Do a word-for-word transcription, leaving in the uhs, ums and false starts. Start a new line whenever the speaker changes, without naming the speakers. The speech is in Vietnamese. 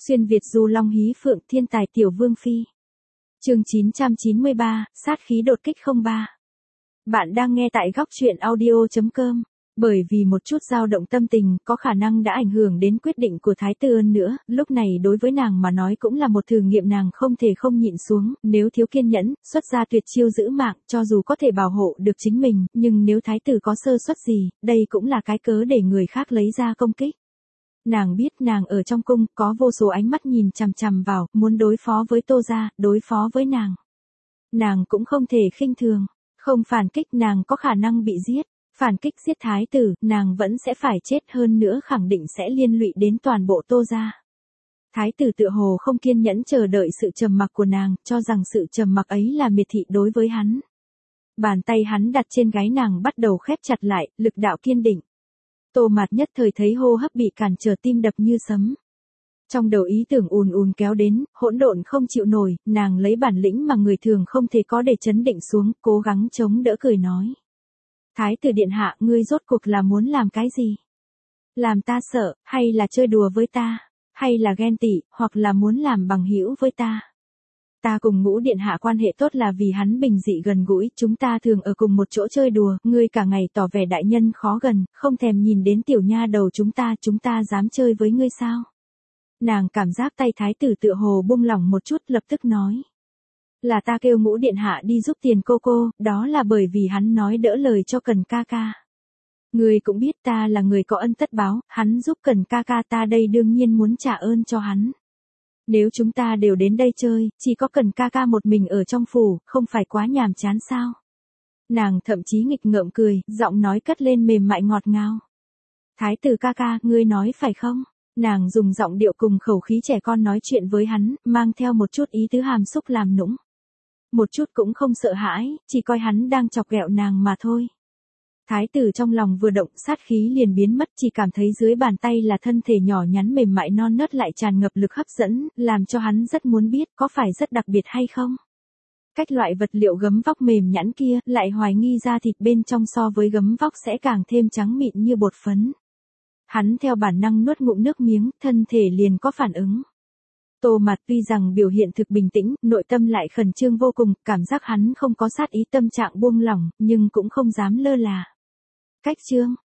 Xuyên Việt du long hí phượng thiên tài tiểu vương phi. Chương chín trăm chín mươi ba, sát khí đột kích không ba. Bạn đang nghe tại góc truyện audio chấm com. Bởi vì một chút dao động tâm tình có khả năng đã ảnh hưởng đến quyết định của Thái Tử Ân nữa, lúc này đối với nàng mà nói cũng là một thử nghiệm, nàng không thể không nhịn xuống, nếu thiếu kiên nhẫn, xuất ra tuyệt chiêu giữ mạng, cho dù có thể bảo hộ được chính mình, nhưng nếu Thái Tử có sơ suất gì, đây cũng là cái cớ để người khác lấy ra công kích. Nàng biết nàng ở trong cung, có vô số ánh mắt nhìn chằm chằm vào, muốn đối phó với Tô gia, đối phó với nàng. Nàng cũng không thể khinh thường, không phản kích nàng có khả năng bị giết. Phản kích giết thái tử, nàng vẫn sẽ phải chết, hơn nữa khẳng định sẽ liên lụy đến toàn bộ Tô gia. Thái tử tựa hồ không kiên nhẫn chờ đợi sự trầm mặc của nàng, cho rằng sự trầm mặc ấy là miệt thị đối với hắn. Bàn tay hắn đặt trên gáy nàng bắt đầu khép chặt lại, lực đạo kiên định. Tô Mạt nhất thời thấy hô hấp bị cản trở, tim đập như sấm. Trong đầu ý tưởng ùn ùn kéo đến, hỗn độn không chịu nổi, nàng lấy bản lĩnh mà người thường không thể có để trấn định xuống, cố gắng chống đỡ cười nói. Thái tử điện hạ, ngươi rốt cuộc là muốn làm cái gì? Làm ta sợ, hay là chơi đùa với ta? Hay là ghen tị, hoặc là muốn làm bằng hữu với ta? Ta cùng Ngũ điện hạ quan hệ tốt là vì hắn bình dị gần gũi, chúng ta thường ở cùng một chỗ chơi đùa, ngươi cả ngày tỏ vẻ đại nhân khó gần, không thèm nhìn đến tiểu nha đầu chúng ta, chúng ta dám chơi với ngươi sao? Nàng cảm giác tay thái tử tựa hồ buông lỏng một chút, lập tức nói. Là ta kêu Ngũ điện hạ đi giúp tiền cô cô, đó là bởi vì hắn nói đỡ lời cho Cần ca ca. Ngươi cũng biết ta là người có ân tất báo, hắn giúp Cần ca ca ta đây đương nhiên muốn trả ơn cho hắn. Nếu chúng ta đều đến đây chơi, chỉ có Cần ca ca một mình ở trong phủ, không phải quá nhàm chán sao? Nàng thậm chí nghịch ngợm cười, giọng nói cất lên mềm mại ngọt ngào. Thái tử ca ca, ngươi nói phải không? Nàng dùng giọng điệu cùng khẩu khí trẻ con nói chuyện với hắn, mang theo một chút ý tứ hàm xúc làm nũng. Một chút cũng không sợ hãi, chỉ coi hắn đang chọc ghẹo nàng mà thôi. Thái tử trong lòng vừa động, sát khí liền biến mất, chỉ cảm thấy dưới bàn tay là thân thể nhỏ nhắn mềm mại non nớt lại tràn ngập lực hấp dẫn, làm cho hắn rất muốn biết có phải rất đặc biệt hay không. Cách loại vật liệu gấm vóc mềm nhẵn kia, lại hoài nghi da thịt bên trong so với gấm vóc sẽ càng thêm trắng mịn như bột phấn. Hắn theo bản năng nuốt ngụm nước miếng, thân thể liền có phản ứng. Tô Mạt tuy rằng biểu hiện thực bình tĩnh, nội tâm lại khẩn trương vô cùng, cảm giác hắn không có sát ý, tâm trạng buông lỏng, nhưng cũng không dám lơ là. Cách chương,